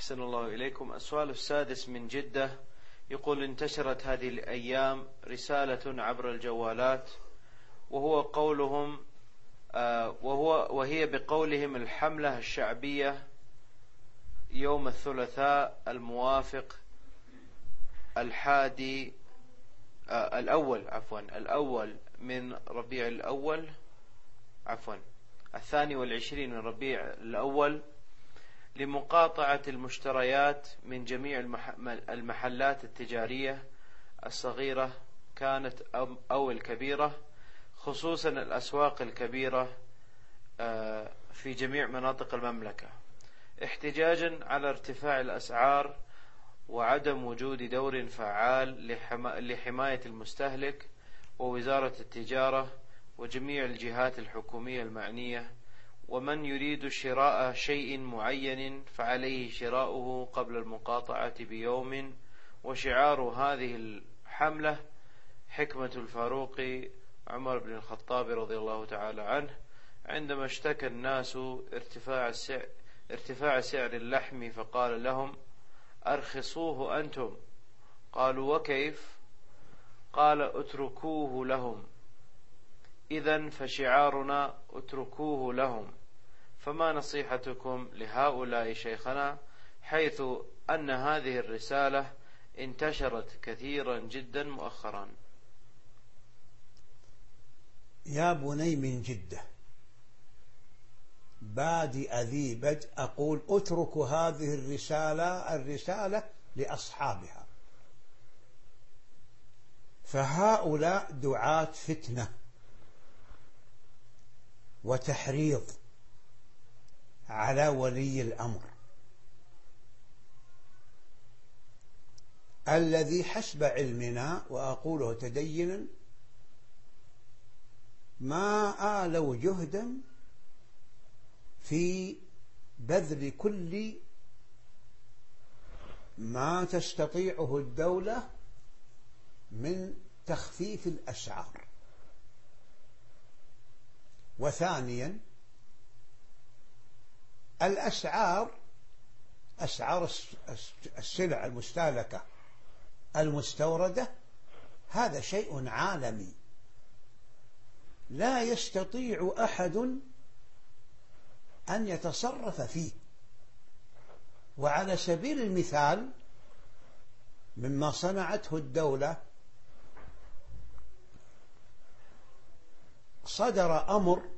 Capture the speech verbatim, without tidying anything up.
أحسن الله إليكم. السؤال السادس من جدة يقول: انتشرت هذه الأيام رسالة عبر الجوالات وهو قولهم آه وهو وهي بقولهم الحملة الشعبية يوم الثلاثاء الموافق الحادي آه الأول عفوا الأول من ربيع الأول عفوا الثاني والعشرين من ربيع الأول لمقاطعة المشتريات من جميع المحلات التجارية الصغيرة كانت أو الكبيرة، خصوصا الأسواق الكبيرة في جميع مناطق المملكة، احتجاجا على ارتفاع الأسعار وعدم وجود دور فعال لحماية المستهلك ووزارة التجارة وجميع الجهات الحكومية المعنية. ومن يريد شراء شيء معين فعليه شراؤه قبل المقاطعة بيوم. وشعار هذه الحملة حكمة الفاروق عمر بن الخطاب رضي الله تعالى عنه عندما اشتكى الناس ارتفاع السعر, ارتفاع سعر اللحم فقال لهم: أرخصوه أنتم. قالوا: وكيف؟ قال: اتركوه لهم. إذن فشعارنا اتركوه لهم. فما نصيحتكم لهؤلاء شيخنا، حيث أن هذه الرسالة انتشرت كثيرا جدا مؤخرا؟ يا بني من جدة، بادئ ذي بدء أقول اتركوا هذه الرسالة الرسالة لأصحابها، فهؤلاء دعاة فتنة وتحريض على ولي الأمر الذي حسب علمنا، وأقوله تدينا، ما آلوا جهدا في بذل كل ما تستطيعه الدولة من تخفيف الأسعار. وثانيا، الأسعار أسعار السلع المستهلكة المستوردة هذا شيء عالمي لا يستطيع أحد أن يتصرف فيه. وعلى سبيل المثال مما صنعته الدولة، صدر أمر